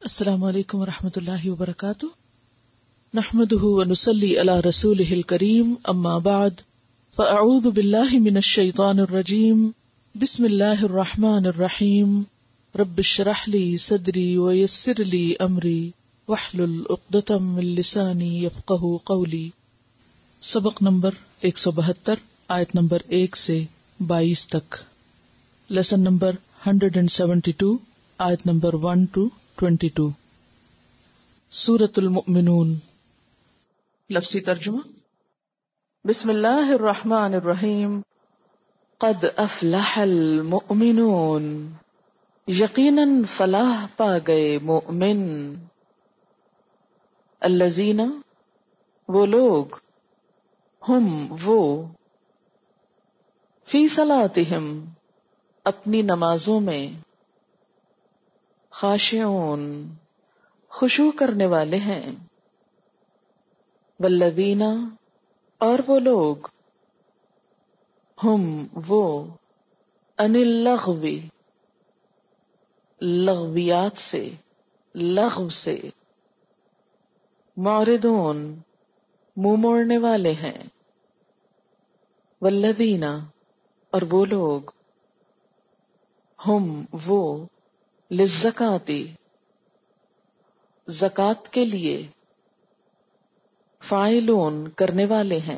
السلام علیکم ورحمۃ اللہ وبرکاتہ، نحمده ونصلی علی رسولہ الکریم، اما بعد فاعوذ باللہ من الشیطان الرجیم، بسم اللہ الرحمن الرحیم، رب اشرح لی صدری ویسر لی امری واحلل عقدۃ من لسانی یفقہوا قولی۔ سبق نمبر 172، آیت نمبر 1 سے 22 تک، لیسن نمبر 172، آیت نمبر 1 to 22، سورۃ المؤمنون۔ لفظی ترجمہ، بسم اللہ الرحمن الرحیم، قد افلح المؤمنون، یقیناً فلاح پا گئے مومن، الذین، وہ لوگ، ہم وہ، فی صلاتہم، اپنی نمازوں میں، خاشعون، خشوع کرنے والے ہیں، والذین، اور وہ لوگ، ہم وہ، عن اللغو، لغویات سے، لغو سے، معرضون، منہ موڑنے والے ہیں، والذین، اور وہ لوگ، ہم وہ، للزکوٰۃ، زکوٰۃ کے لیے، فاعلون، کرنے والے ہیں،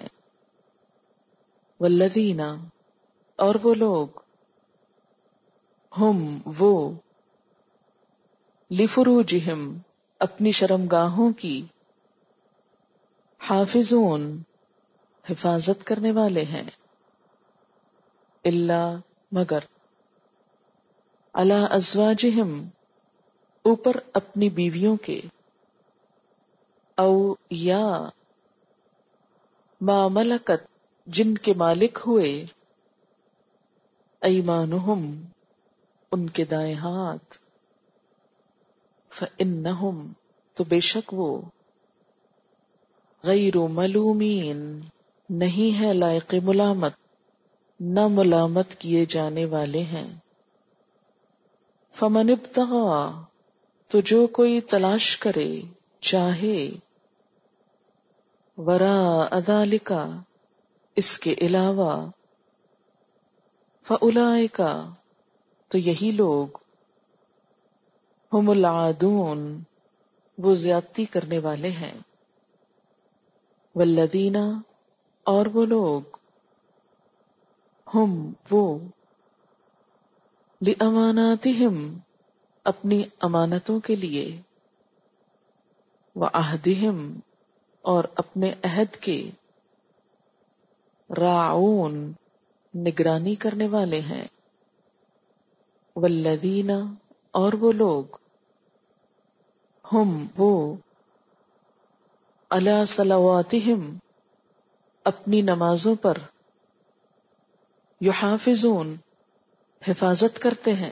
والذین، اور وہ لوگ، ہم وہ، لفروجہم، اپنی شرمگاہوں کی، حافظون، حفاظت کرنے والے ہیں، الا، مگر، علی ازواجہم، اوپر اپنی بیویوں کے، او یا، ما ملکت، جن کے مالک ہوئے، ایمانہم، ان کے دائیں ہاتھ، فإنہم، تو بے شک وہ، غیر ملومین، نہیں ہے لائق ملامت، نہ ملامت کیے جانے والے ہیں، فمن ابتغی، تو جو کوئی تلاش کرے، چاہے، وراء ذالک، اس کے علاوہ، فاولئک، تو یہی لوگ، ہم العادون، وہ زیادتی کرنے والے ہیں، والذین، اور وہ لوگ، ہم وہ، لاماناتہم، اپنی امانتوں کے لیے، وعہدہم، اور اپنے عہد کے، راعون، نگرانی کرنے والے ہیں، والذین، اور وہ لوگ، ہم وہ، علی صلواتہم، اپنی نمازوں پر، یحافظون، حفاظت کرتے ہیں،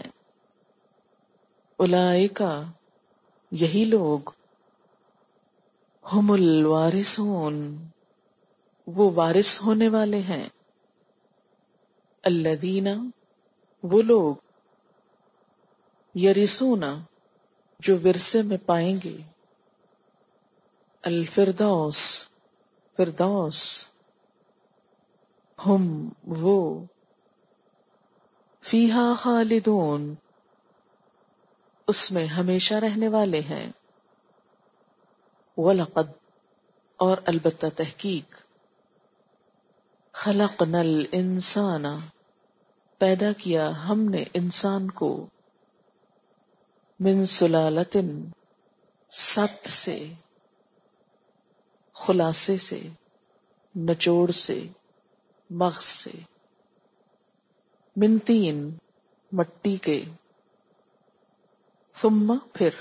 اولئک، یہی لوگ، ہم الوارثون، وہ وارث ہونے والے ہیں، الذین، وہ لوگ، یرثون، جو ورثے میں پائیں گے، الفردوس، فردوس، ہم وہ، فیہا خالدون، اس میں ہمیشہ رہنے والے ہیں، وَلَقَدْ، اور البتہ تحقیق، خلقنا الانسان، پیدا کیا ہم نے انسان کو، من سلالۃ، ست سے، خلاصے سے، نچوڑ سے، مغز سے، من طین، مٹی کے، ثم، پھر،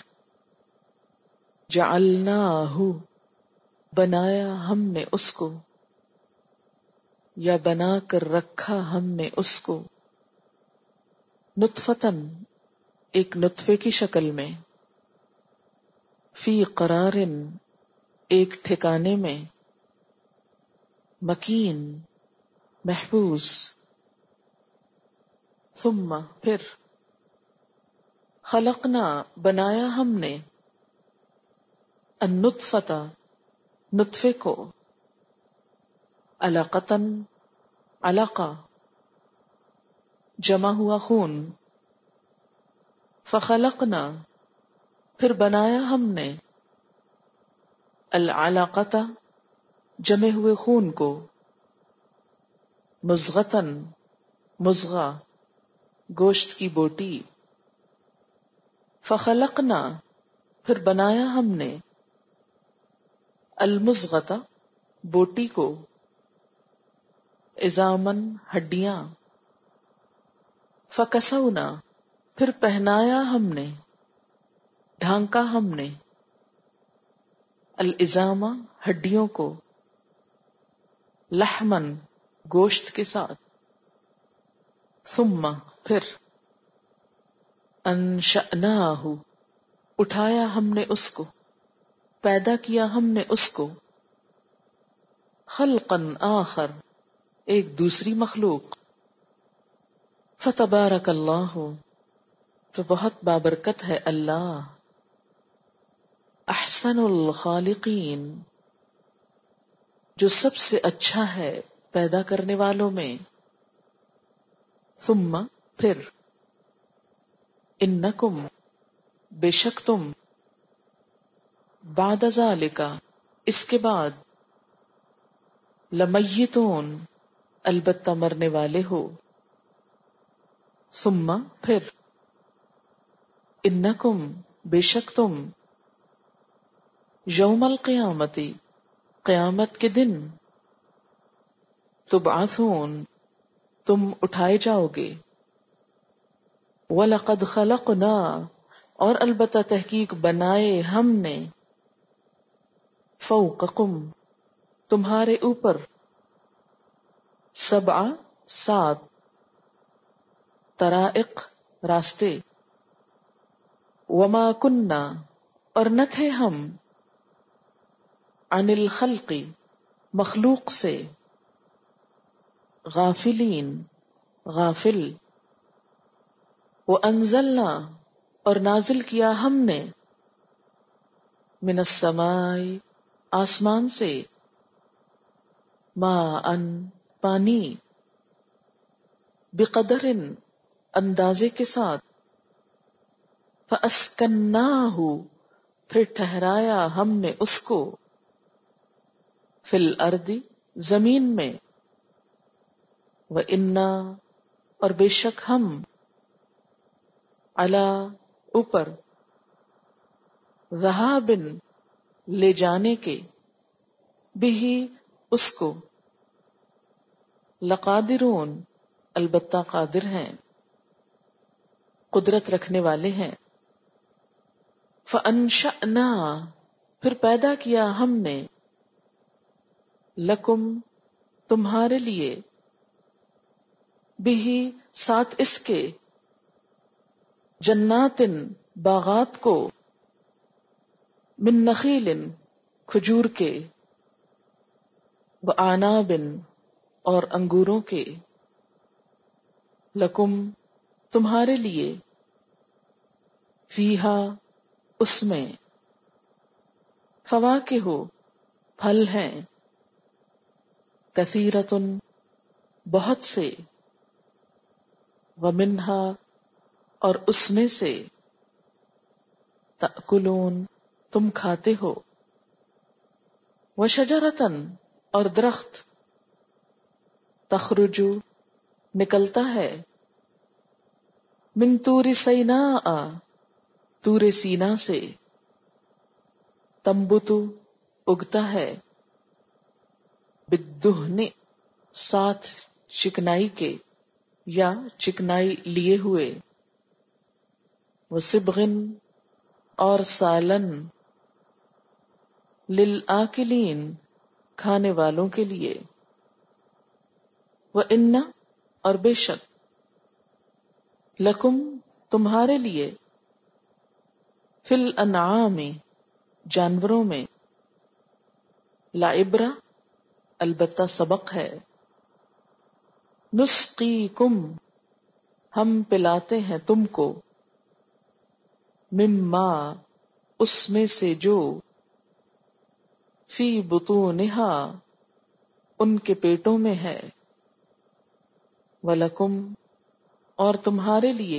جعلناہ، بنایا ہم نے اس کو، یا بنا کر رکھا ہم نے اس کو، نطفتن، ایک نطفے کی شکل میں، فی قرار، ایک ٹھکانے میں، مکین، محفوظ، ثم، پھر، خلقنا، بنایا ہم نے، النطفۃ نطفے کو، علقۃً علقہ جمع ہوا خون، فخلقنا پھر بنایا ہم نے، العلقۃ جمے ہوئے خون کو، مضغۃً مضغہ گوشت کی بوٹی، فخلقنا پھر بنایا ہم نے، المضغۃ بوٹی کو، عظاماً ہڈیاں، فکسونا پھر پہنایا ہم نے، ڈھانکا ہم نے، العظام ہڈیوں کو، لحمن گوشت کے ساتھ، ثم پھر، انشأناہ اٹھایا ہم نے اس کو، پیدا کیا ہم نے اس کو، خلقاً آخر ایک دوسری مخلوق، فتبارک اللہ تو بہت بابرکت ہے اللہ، احسن الخالقین جو سب سے اچھا ہے پیدا کرنے والوں میں، ثم پھر، انکم بے شک تم، بعد ذالک اس کے بعد، لمیتون البتہ مرنے والے ہو، ثم پھر، انکم بے شک تم، یوم القیامتی قیامت کے دن، تبعثون تم اٹھائے جاؤ گے، وَلَقَدْ خَلَقْنَا اور البتہ تحقیق بنائے ہم نے، فوقکم تمہارے اوپر، سبع سات، طرائق راستے، وما کننا اور نہ تھے ہم، عن الخلق مخلوق سے، غافلین غافل، وانزلنا اور نازل کیا ہم نے، من السماء آسمان سے، ماء پانی، بقدر اندازے کے ساتھ، فاسکناہ پھر ٹھہرایا ہم نے اس کو، فی الارض زمین میں، وَإِنَّا اور بے شک ہم، علی اوپر، ذہابن لے جانے کے، بھی اس کو، لقادرون البتہ قادر ہیں، قدرت رکھنے والے ہیں، فانشأنا پھر پیدا کیا ہم نے، لکم تمہارے لیے، بھی ساتھ اس کے، جناتن باغات کو، من نخیل کھجور کے، وعناب اور انگوروں کے، لکم تمہارے لیے، فیہا اس میں، فواکہ پھل ہیں، کثیرتن بہت سے، ومنہا اور اس میں سے، تأکلون تم کھاتے ہو، وشجرتن اور درخت، تخرج نکلتا ہے، من طور سیناء طور سینا سے، تنبت اگتا ہے، بالدہن ساتھ چکنائی کے یا چکنائی لیے ہوئے، وصبغن اور سالن، للآکلین کھانے والوں کے لیے، وَإِنَّ اور بے شک، لکم تمہارے لیے، فی الانعام جانوروں میں، لعبرہ البتہ سبق ہے، نسقیکم ہم پلاتے ہیں تم کو، مما اس میں سے جو، फी बुतूनिहा, उनके पेटों में है, वलकुम, और तुम्हारे लिए,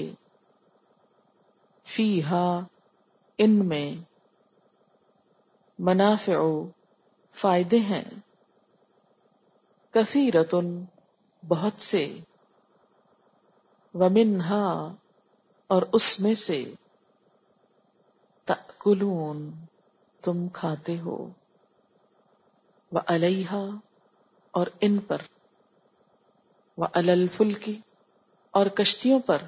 फीहा, इनमें, मनाफ़िउ, फायदे हैं, कसीरतुन, बहुत से, वमिन्हा, और उसमें से, तअकुलून, तुम खाते हो, व अलैहा, और इन पर, व अलल फुल्की, और कश्तियों पर,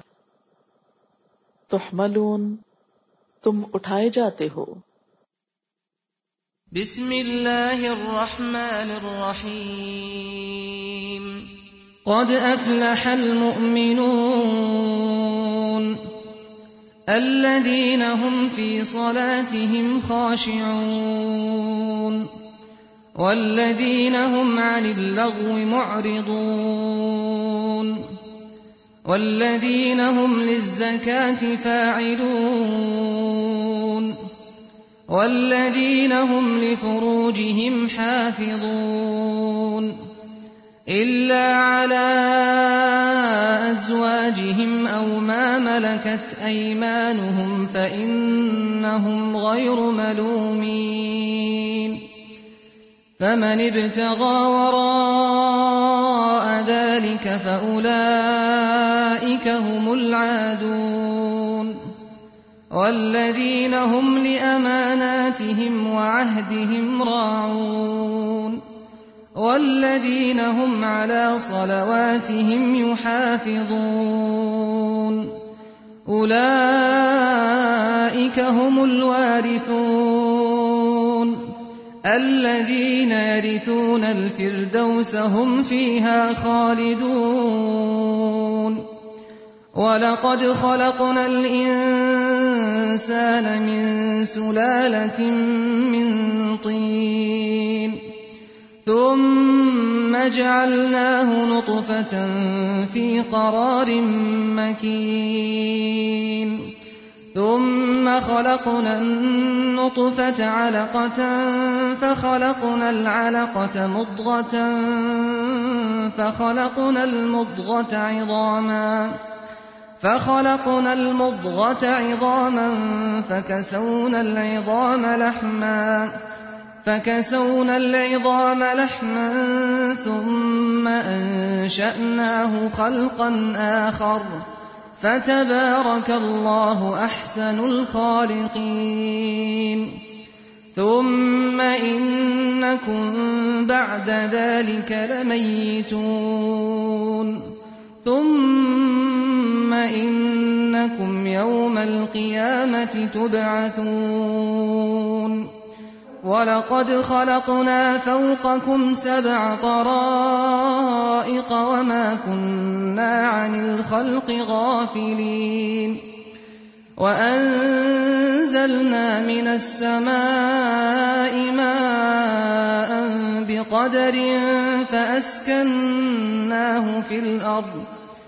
तुहमलून, तुम उठाए जाते हो। बिस्मिल्लाहिर रहमानिर रहीम। क़द अफ़लहल मुअमिनून अल्लज़ीना हुम फ़ी صلاتهم خاشعون वल्लज़ीना हुम अनिल लग़्वि मुअरिदून वल्लज़ीना हुम लिज़्ज़काति फ़ाዒलून वल्लज़ीना हुम लिफ़ुरूजिहिम हाफ़िज़ून इल्ला अला अज़वाजिहिम औ मा मलकत अयमानुहुम फ़इन्नहुम गैरु मलूमीन फमन इब्तग़ा वराअ ذلك فأولئك هم العادون والذين هم لأماناتهم وعهدهم راعون والذين هم على صلواتهم يحافظون أولئك هم الوارثون الذين يرثون الفردوس هم فيها خالدون ولقد خلقنا الإنسان من سلالة من طين ثم جعلناه نطفة في قرار مكين ثم خلقنا النطفة علقة فخلقنا العلقة مضغة فخلقنا المضغة عظاما فكسونا العظام لحما ثم أنشأناه خلقا آخر فتبارك الله أحسن الخالقين ثم إنكم بعد ذلك لميتون ثم إنكم يوم القيامة تبعثون ولقد خلقنا فوقكم 7 طرائق وما كنا عن الخلق غافلين وأنزلنا من السماء ماء بقدر فأسكناه في الأرض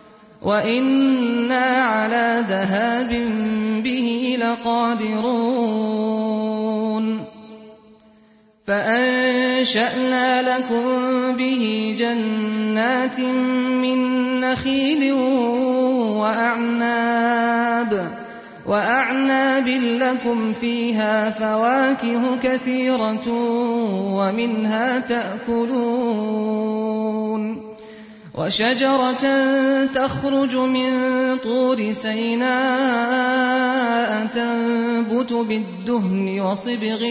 وإنا على ذهاب به لقادرون فأنشأنا لكم به جنات من نخيل وأعناب لكم فيها فواكه كثيرة ومنها تأكلون وشجرة تخرج من طور سيناء تنبت بالدهن وصبغ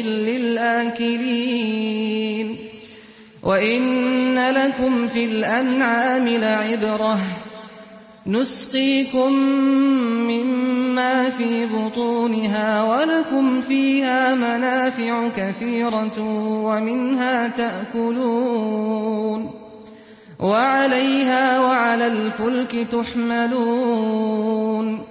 للآكلين وإن لكم في الأنعام لعبرة نسقيكم مما في بطونها ولكم فيها منافع كثيرة ومنها تأكلون وعليها وعلى الفلك تحملون